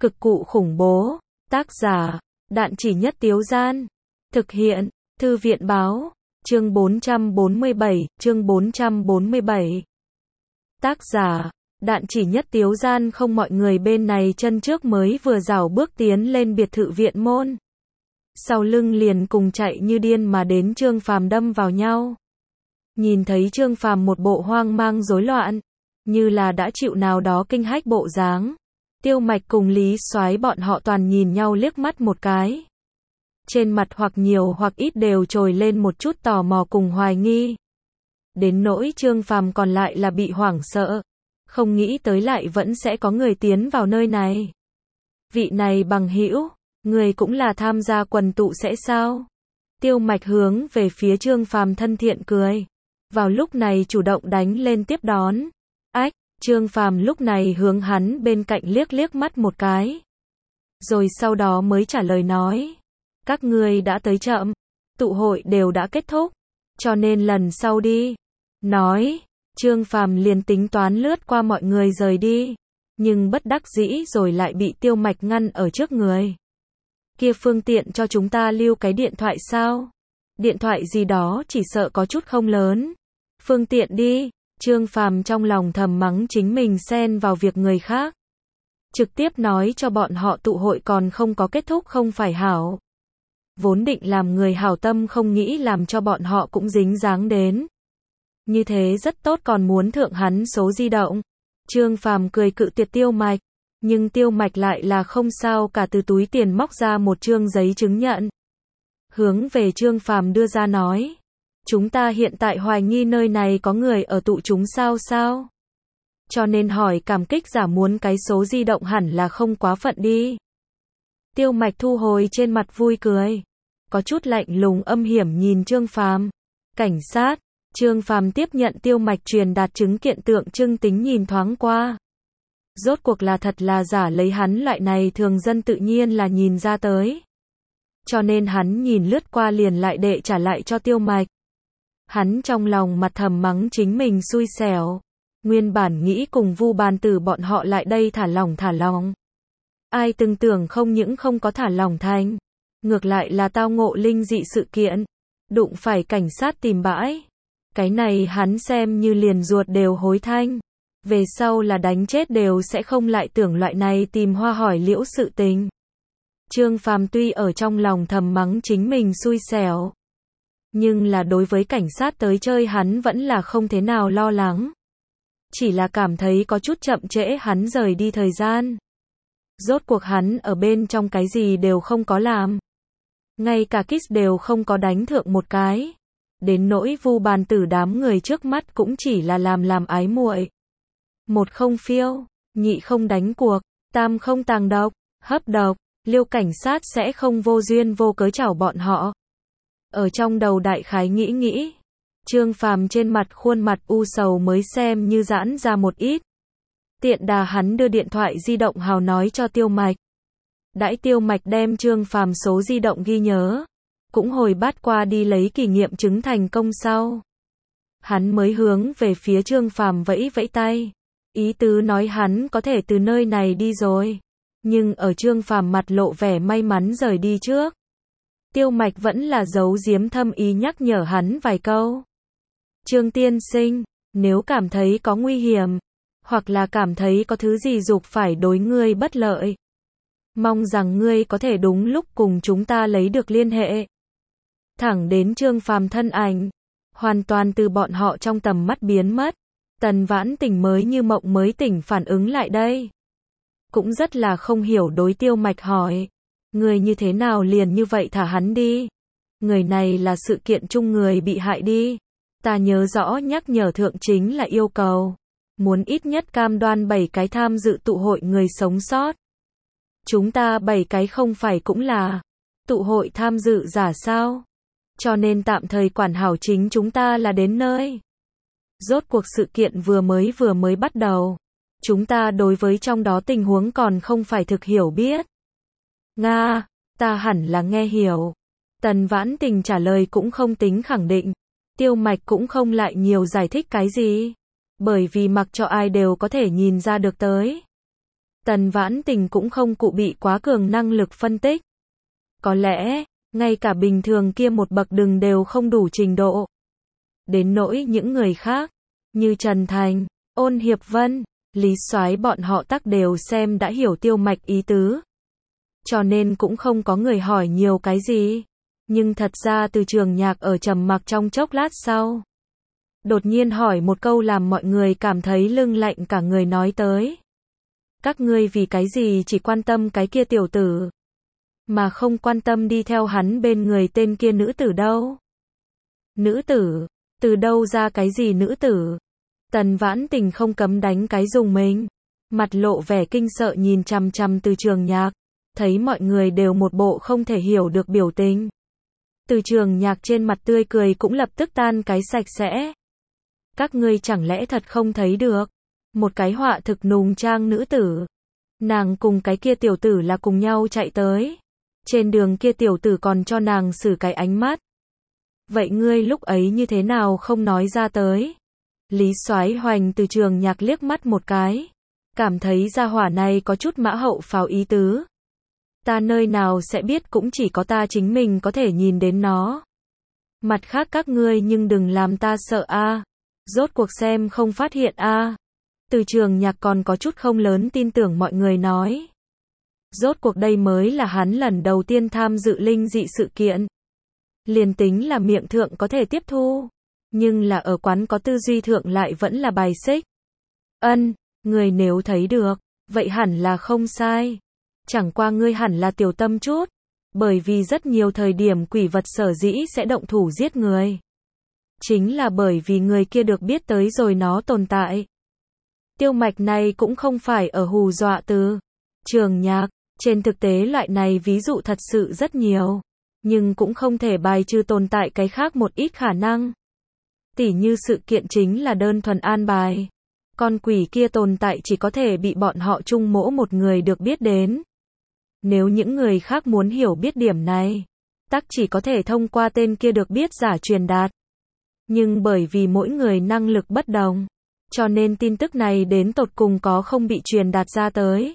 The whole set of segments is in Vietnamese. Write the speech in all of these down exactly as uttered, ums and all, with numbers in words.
Cực cụ khủng bố. Tác giả, Đạn Chỉ Nhất Tiếu Gian. Thực hiện, Thư viện Báo. Chương bốn trăm bốn mươi bảy, chương bốn trăm bốn mươi bảy. Tác giả, Đạn Chỉ Nhất Tiếu Gian. Không, mọi người bên này chân trước mới vừa rảo bước tiến lên biệt thự viện môn, sau lưng liền cùng chạy như điên mà đến Trương Phàm đâm vào nhau. Nhìn thấy Trương Phàm một bộ hoang mang rối loạn, như là đã chịu nào đó kinh hách bộ dáng, Tiêu Mạch cùng Lý Soái bọn họ toàn nhìn nhau liếc mắt một cái. Trên mặt hoặc nhiều hoặc ít đều trồi lên một chút tò mò cùng hoài nghi. Đến nỗi Trương Phàm còn lại là bị hoảng sợ, không nghĩ tới lại vẫn sẽ có người tiến vào nơi này. Vị này bằng hữu, người cũng là tham gia quần tụ sẽ sao? Tiêu Mạch hướng về phía Trương Phàm thân thiện cười, vào lúc này chủ động đánh lên tiếp đón. Ách, Trương Phàm lúc này hướng hắn bên cạnh liếc liếc mắt một cái, rồi sau đó mới trả lời nói, các ngươi đã tới chậm, tụ hội đều đã kết thúc, cho nên lần sau đi. Nói, Trương Phàm liền tính toán lướt qua mọi người rời đi, nhưng bất đắc dĩ rồi lại bị Tiêu Mạch ngăn ở trước người. Kia phương tiện cho chúng ta lưu cái điện thoại sao? Điện thoại gì đó chỉ sợ có chút không lớn. Phương tiện đi. Trương Phàm trong lòng thầm mắng chính mình xen vào việc người khác. Trực tiếp nói cho bọn họ tụ hội còn không có kết thúc không phải hảo. Vốn định làm người hảo tâm không nghĩ làm cho bọn họ cũng dính dáng đến. Như thế rất tốt, còn muốn thượng hắn số di động. Trương Phàm cười cự tuyệt Tiêu Mạch, nhưng Tiêu Mạch lại là không sao cả, từ túi tiền móc ra một trương giấy chứng nhận, hướng về Trương Phàm đưa ra nói, chúng ta hiện tại hoài nghi nơi này có người ở tụ chúng sao sao? Cho nên hỏi cảm kích giả muốn cái số di động hẳn là không quá phận đi. Tiêu Mạch thu hồi trên mặt vui cười, có chút lạnh lùng âm hiểm nhìn Trương Phàm. Cảnh sát. Trương Phàm tiếp nhận Tiêu Mạch truyền đạt chứng kiện, tượng trưng tính nhìn thoáng qua. Rốt cuộc là thật là giả, lấy hắn loại này thường dân tự nhiên là nhìn ra tới. Cho nên hắn nhìn lướt qua liền lại đệ trả lại cho Tiêu Mạch. Hắn trong lòng mặt thầm mắng chính mình xui xẻo. Nguyên bản nghĩ cùng Vu Bàn Tử bọn họ lại đây thả lỏng thả lỏng. Ai từng tưởng không những không có thả lỏng thành, ngược lại là tao ngộ linh dị sự kiện, đụng phải cảnh sát tìm bãi. Cái này hắn xem như liền ruột đều hối thanh. Về sau là đánh chết đều sẽ không lại tưởng loại này tìm hoa hỏi liễu sự tình. Trương Phàm tuy ở trong lòng thầm mắng chính mình xui xẻo, nhưng là đối với cảnh sát tới chơi hắn vẫn là không thế nào lo lắng. Chỉ là cảm thấy có chút chậm trễ hắn rời đi thời gian. Rốt cuộc hắn ở bên trong cái gì đều không có làm. Ngay cả kiss đều không có đánh thượng một cái. Đến nỗi Vu Bàn Tử đám người trước mắt cũng chỉ là làm làm ái muội. Một không phiêu, nhị không đánh cuộc, tam không tàng độc, hấp độc, Liêu cảnh sát sẽ không vô duyên vô cớ chảo bọn họ. Ở trong đầu đại khái nghĩ nghĩ, Trương Phàm trên mặt khuôn mặt u sầu mới xem như giãn ra một ít. Tiện đà hắn đưa điện thoại di động hào nói cho Tiêu Mạch. Đãi Tiêu Mạch đem Trương Phàm số di động ghi nhớ, cũng hồi bát qua đi lấy kỷ niệm chứng thành công sau, hắn mới hướng về phía Trương Phàm vẫy vẫy tay, ý tứ nói hắn có thể từ nơi này đi rồi. Nhưng ở Trương Phàm mặt lộ vẻ may mắn rời đi trước, Tiêu Mạch vẫn là giấu giếm thâm ý nhắc nhở hắn vài câu. Trương tiên sinh, nếu cảm thấy có nguy hiểm, hoặc là cảm thấy có thứ gì dục phải đối ngươi bất lợi, mong rằng ngươi có thể đúng lúc cùng chúng ta lấy được liên hệ. Thẳng đến Trương Phàm thân ảnh hoàn toàn từ bọn họ trong tầm mắt biến mất, Tần Vãn Tình mới như mộng mới tỉnh phản ứng lại đây. Cũng rất là không hiểu đối Tiêu Mạch hỏi, người như thế nào liền như vậy thả hắn đi? Người này là sự kiện chung người bị hại đi. Ta nhớ rõ nhắc nhở thượng chính là yêu cầu muốn ít nhất cam đoan bảy cái tham dự tụ hội người sống sót. Chúng ta bảy cái không phải cũng là tụ hội tham dự giả sao? Cho nên tạm thời quản hảo chính chúng ta là đến nơi. Rốt cuộc sự kiện vừa mới vừa mới bắt đầu, chúng ta đối với trong đó tình huống còn không phải thực hiểu biết. Nga, ta hẳn là nghe hiểu. Tần Vãn Tình trả lời cũng không tính khẳng định. Tiêu Mạch cũng không lại nhiều giải thích cái gì, bởi vì mặc cho ai đều có thể nhìn ra được tới. Tần Vãn Tình cũng không cụ bị quá cường năng lực phân tích. Có lẽ, ngay cả bình thường kia một bậc đường đều không đủ trình độ. Đến nỗi những người khác, như Trần Thành, Ôn Hiệp Vân, Lý Soái bọn họ tắc đều xem đã hiểu Tiêu Mạch ý tứ. Cho nên cũng không có người hỏi nhiều cái gì. Nhưng thật ra Từ Trường Nhạc ở trầm mặc trong chốc lát sau. Đột nhiên hỏi một câu làm mọi người cảm thấy lưng lạnh cả người, nói tới. Các ngươi vì cái gì chỉ quan tâm cái kia tiểu tử, mà không quan tâm đi theo hắn bên người tên kia nữ tử đâu? Nữ tử? Từ đâu ra cái gì nữ tử? Tần Vãn Tình không cấm đánh cái dùng mình. Mặt lộ vẻ kinh sợ nhìn chằm chằm Từ Trường Nhạc. Thấy mọi người đều một bộ không thể hiểu được biểu tình. Từ Trường Nhạc trên mặt tươi cười cũng lập tức tan cái sạch sẽ. Các ngươi chẳng lẽ thật không thấy được? Một cái họa thực nùng trang nữ tử. Nàng cùng cái kia tiểu tử là cùng nhau chạy tới. Trên đường kia tiểu tử còn cho nàng xử cái ánh mắt. Vậy ngươi lúc ấy như thế nào không nói ra tới? Lý Soái hoành Từ Trường Nhạc liếc mắt một cái. Cảm thấy gia hỏa này có chút mã hậu pháo ý tứ. Ta nơi nào sẽ biết, cũng chỉ có ta chính mình có thể nhìn đến nó. Mặt khác các ngươi nhưng đừng làm ta sợ a. Rốt cuộc xem không phát hiện a. Từ Trường Nhạc còn có chút không lớn tin tưởng mọi người nói. Rốt cuộc đây mới là hắn lần đầu tiên tham dự linh dị sự kiện. Liền tính là miệng thượng có thể tiếp thu, nhưng là ở quán có tư duy thượng lại vẫn là bài xích. Ân, người nếu thấy được, vậy hẳn là không sai. Chẳng qua ngươi hẳn là tiểu tâm chút, bởi vì rất nhiều thời điểm quỷ vật sở dĩ sẽ động thủ giết người. Chính là bởi vì người kia được biết tới rồi nó tồn tại. Tiêu Mạch này cũng không phải ở hù dọa Từ Trường Nhạc, trên thực tế loại này ví dụ thật sự rất nhiều, nhưng cũng không thể bài trừ tồn tại cái khác một ít khả năng. Tỉ như sự kiện chính là đơn thuần an bài. Con quỷ kia tồn tại chỉ có thể bị bọn họ chung mỗi một người được biết đến. Nếu những người khác muốn hiểu biết điểm này, tắc chỉ có thể thông qua tên kia được biết giả truyền đạt. Nhưng bởi vì mỗi người năng lực bất đồng, cho nên tin tức này đến tột cùng có không bị truyền đạt ra tới.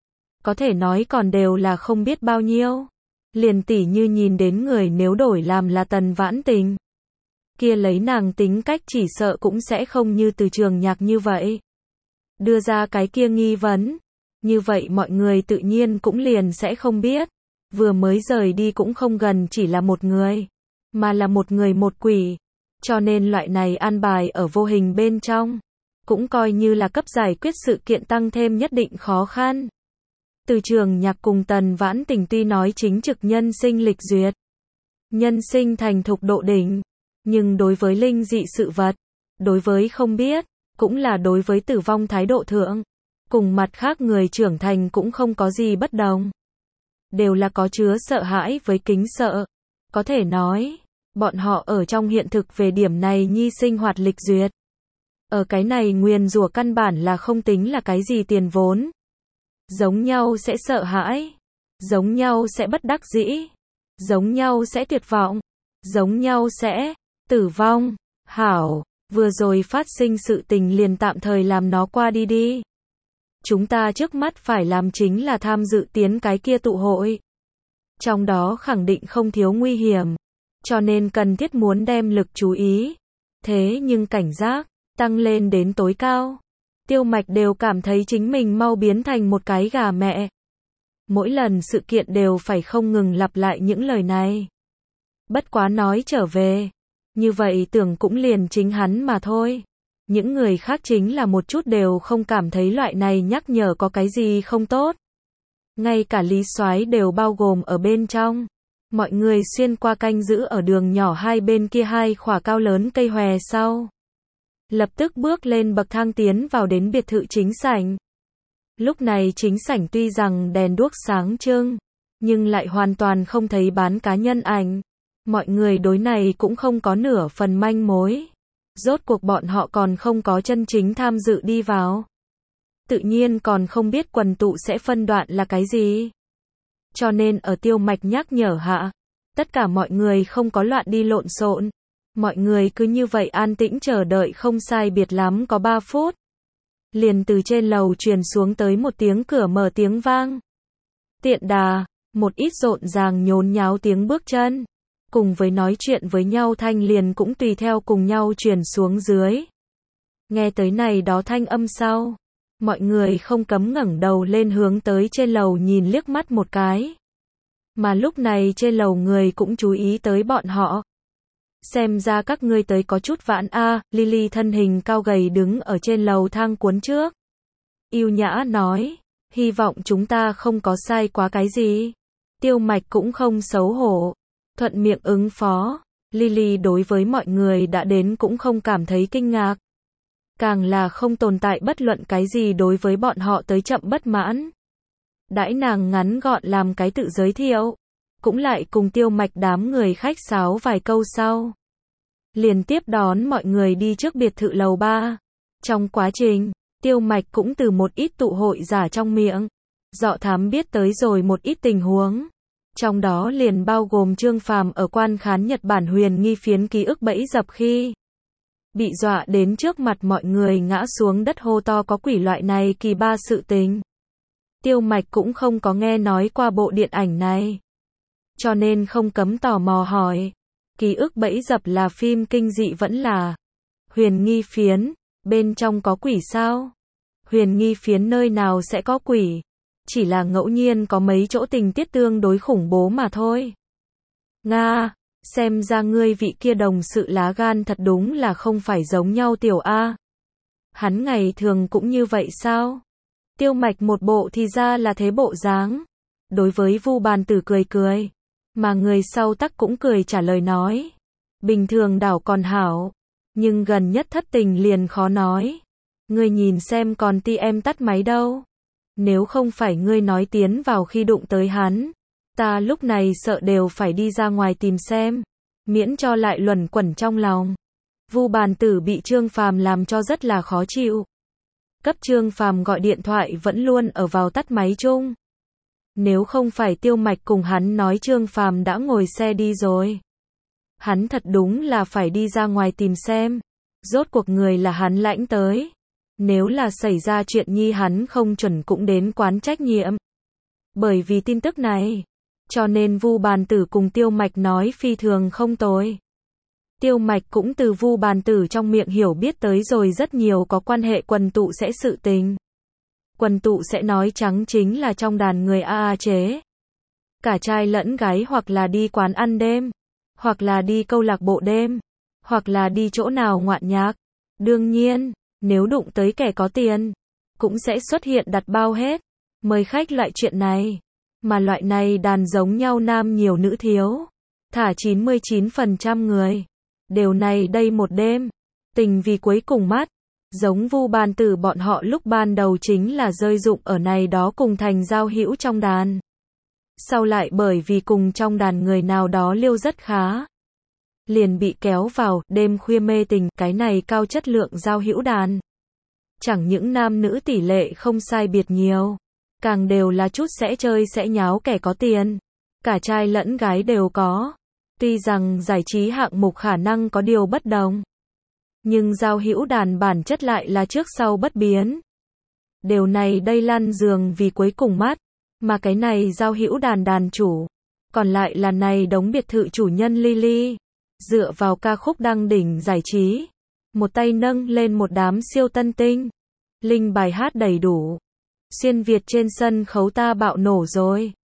Có thể nói còn đều là không biết bao nhiêu. Liền tỉ như nhìn đến người nếu đổi làm là Tần Vãn Tình, kia lấy nàng tính cách chỉ sợ cũng sẽ không như Từ Trường Nhạc như vậy. Đưa ra cái kia nghi vấn. Như vậy mọi người tự nhiên cũng liền sẽ không biết. Vừa mới rời đi cũng không gần chỉ là một người, mà là một người một quỷ. Cho nên loại này an bài ở vô hình bên trong, cũng coi như là cấp giải quyết sự kiện tăng thêm nhất định khó khăn. Từ Trường Nhạc cùng Tần Vãn Tình tuy nói chính trực nhân sinh lịch duyệt, nhân sinh thành thục độ đỉnh, nhưng đối với linh dị sự vật, đối với không biết, cũng là đối với tử vong thái độ thượng, cùng mặt khác người trưởng thành cũng không có gì bất đồng. Đều là có chứa sợ hãi với kính sợ. Có thể nói, bọn họ ở trong hiện thực về điểm này nhi sinh hoạt lịch duyệt. Ở cái này nguyền rủa căn bản là không tính là cái gì tiền vốn. Giống nhau sẽ sợ hãi, giống nhau sẽ bất đắc dĩ, giống nhau sẽ tuyệt vọng, giống nhau sẽ tử vong. Hảo, vừa rồi phát sinh sự tình liền tạm thời làm nó qua đi đi. Chúng ta trước mắt phải làm chính là tham dự tiến cái kia tụ hội. Trong đó khẳng định không thiếu nguy hiểm, cho nên cần thiết muốn đem lực chú ý. Thế nhưng cảnh giác tăng lên đến tối cao. Tiêu Mạch đều cảm thấy chính mình mau biến thành một cái gà mẹ. Mỗi lần sự kiện đều phải không ngừng lặp lại những lời này. Bất quá nói trở về, như vậy tưởng cũng liền chính hắn mà thôi. Những người khác chính là một chút đều không cảm thấy loại này nhắc nhở có cái gì không tốt. Ngay cả Lý Soái đều bao gồm ở bên trong. Mọi người xuyên qua canh giữ ở đường nhỏ hai bên kia hai khỏa cao lớn cây hòe sau. Lập tức bước lên bậc thang tiến vào đến biệt thự chính sảnh. Lúc này chính sảnh tuy rằng đèn đuốc sáng trưng, nhưng lại hoàn toàn không thấy bán cá nhân ảnh. Mọi người đối này cũng không có nửa phần manh mối. Rốt cuộc bọn họ còn không có chân chính tham dự đi vào. Tự nhiên còn không biết quần tụ sẽ phân đoạn là cái gì. Cho nên ở Tiêu Mạch nhắc nhở hạ, tất cả mọi người không có loạn đi lộn xộn. Mọi người cứ như vậy an tĩnh chờ đợi không sai biệt lắm có ba phút. liền từ trên lầu truyền xuống tới một tiếng cửa mở tiếng vang. Tiện đà, một ít rộn ràng nhốn nháo tiếng bước chân, cùng với nói chuyện với nhau thanh liền cũng tùy theo cùng nhau truyền xuống dưới. Nghe tới này đó thanh âm sau, mọi người không cấm ngẩng đầu lên hướng tới trên lầu nhìn liếc mắt một cái. Mà lúc này trên lầu người cũng chú ý tới bọn họ. Xem ra các ngươi tới có chút vãn a, à, Lily thân hình cao gầy đứng ở trên lầu thang cuốn trước. Yêu nhã nói, hy vọng chúng ta không có sai quá cái gì. Tiêu Mạch cũng không xấu hổ, thuận miệng ứng phó. Lily đối với mọi người đã đến cũng không cảm thấy kinh ngạc. Càng là không tồn tại bất luận cái gì đối với bọn họ tới chậm bất mãn. Đãi nàng ngắn gọn làm cái tự giới thiệu, cũng lại cùng Tiêu Mạch đám người khách sáo vài câu sau. Liền tiếp đón mọi người đi trước biệt thự lầu ba. Trong quá trình, Tiêu Mạch cũng từ một ít tụ hội giả trong miệng, dọ thám biết tới rồi một ít tình huống. Trong đó liền bao gồm Trương Phàm ở quan khán Nhật Bản huyền nghi phiến ký ức bẫy dập khi bị dọa đến trước mặt mọi người ngã xuống đất hô to có quỷ loại này kỳ ba sự tình. Tiêu Mạch cũng không có nghe nói qua bộ điện ảnh này, cho nên không cấm tò mò hỏi, ký ức bẫy dập là phim kinh dị vẫn là huyền nghi phiến, bên trong có quỷ sao? Huyền nghi phiến nơi nào sẽ có quỷ? Chỉ là ngẫu nhiên có mấy chỗ tình tiết tương đối khủng bố mà thôi. Nga, xem ra ngươi vị kia đồng sự lá gan thật đúng là không phải giống nhau tiểu A. Hắn ngày thường cũng như vậy sao? Tiêu Mạch một bộ thì ra là thế bộ dáng. Đối với Vu Bàn Tử cười cười, mà người sau tắc cũng cười trả lời nói. Bình thường đảo còn hảo, nhưng gần nhất thất tình liền khó nói. Ngươi nhìn xem còn ti em tắt máy đâu. Nếu không phải ngươi nói tiến vào khi đụng tới hắn, ta lúc này sợ đều phải đi ra ngoài tìm xem, miễn cho lại luẩn quẩn trong lòng. Vu Bàn Tử bị Trương Phàm làm cho rất là khó chịu. Cấp Trương Phàm gọi điện thoại vẫn luôn ở vào tắt máy chung. Nếu không phải Tiêu Mạch cùng hắn nói Trương Phàm đã ngồi xe đi rồi, hắn thật đúng là phải đi ra ngoài tìm xem, rốt cuộc người là hắn lãnh tới. Nếu là xảy ra chuyện nhi hắn không chuẩn cũng đến quán trách nhiệm. Bởi vì tin tức này, cho nên Vu Bàn Tử cùng Tiêu Mạch nói phi thường không tồi. Tiêu Mạch cũng từ Vu Bàn Tử trong miệng hiểu biết tới rồi rất nhiều có quan hệ quần tụ sẽ sự tình. Quần tụ sẽ nói trắng chính là trong đàn người a a chế. Cả trai lẫn gái hoặc là đi quán ăn đêm, hoặc là đi câu lạc bộ đêm, hoặc là đi chỗ nào ngoạn nhạc. Đương nhiên, nếu đụng tới kẻ có tiền, cũng sẽ xuất hiện đặt bao hết, mời khách loại chuyện này. Mà loại này đàn giống nhau nam nhiều nữ thiếu. Thả chín mươi chín phần trăm người đều này đây một đêm, tình vì cuối cùng mắt. Giống Vu Bàn Tử bọn họ lúc ban đầu chính là rơi dụng ở này đó cùng thành giao hữu trong đàn. Sau lại bởi vì cùng trong đàn người nào đó liêu rất khá, liền bị kéo vào đêm khuya mê tình cái này cao chất lượng giao hữu đàn. Chẳng những nam nữ tỷ lệ không sai biệt nhiều, càng đều là chút sẽ chơi sẽ nháo kẻ có tiền. Cả trai lẫn gái đều có. Tuy rằng giải trí hạng mục khả năng có điều bất đồng, nhưng giao hữu đàn bản chất lại là trước sau bất biến. Điều này đây lăn giường vì cuối cùng mắt, mà cái này giao hữu đàn đàn chủ, còn lại là này đống biệt thự chủ nhân Lily. Dựa vào ca khúc đăng đỉnh giải trí, một tay nâng lên một đám siêu tân tinh, linh bài hát đầy đủ. Xuyên Việt trên sân khấu ta bạo nổ rồi.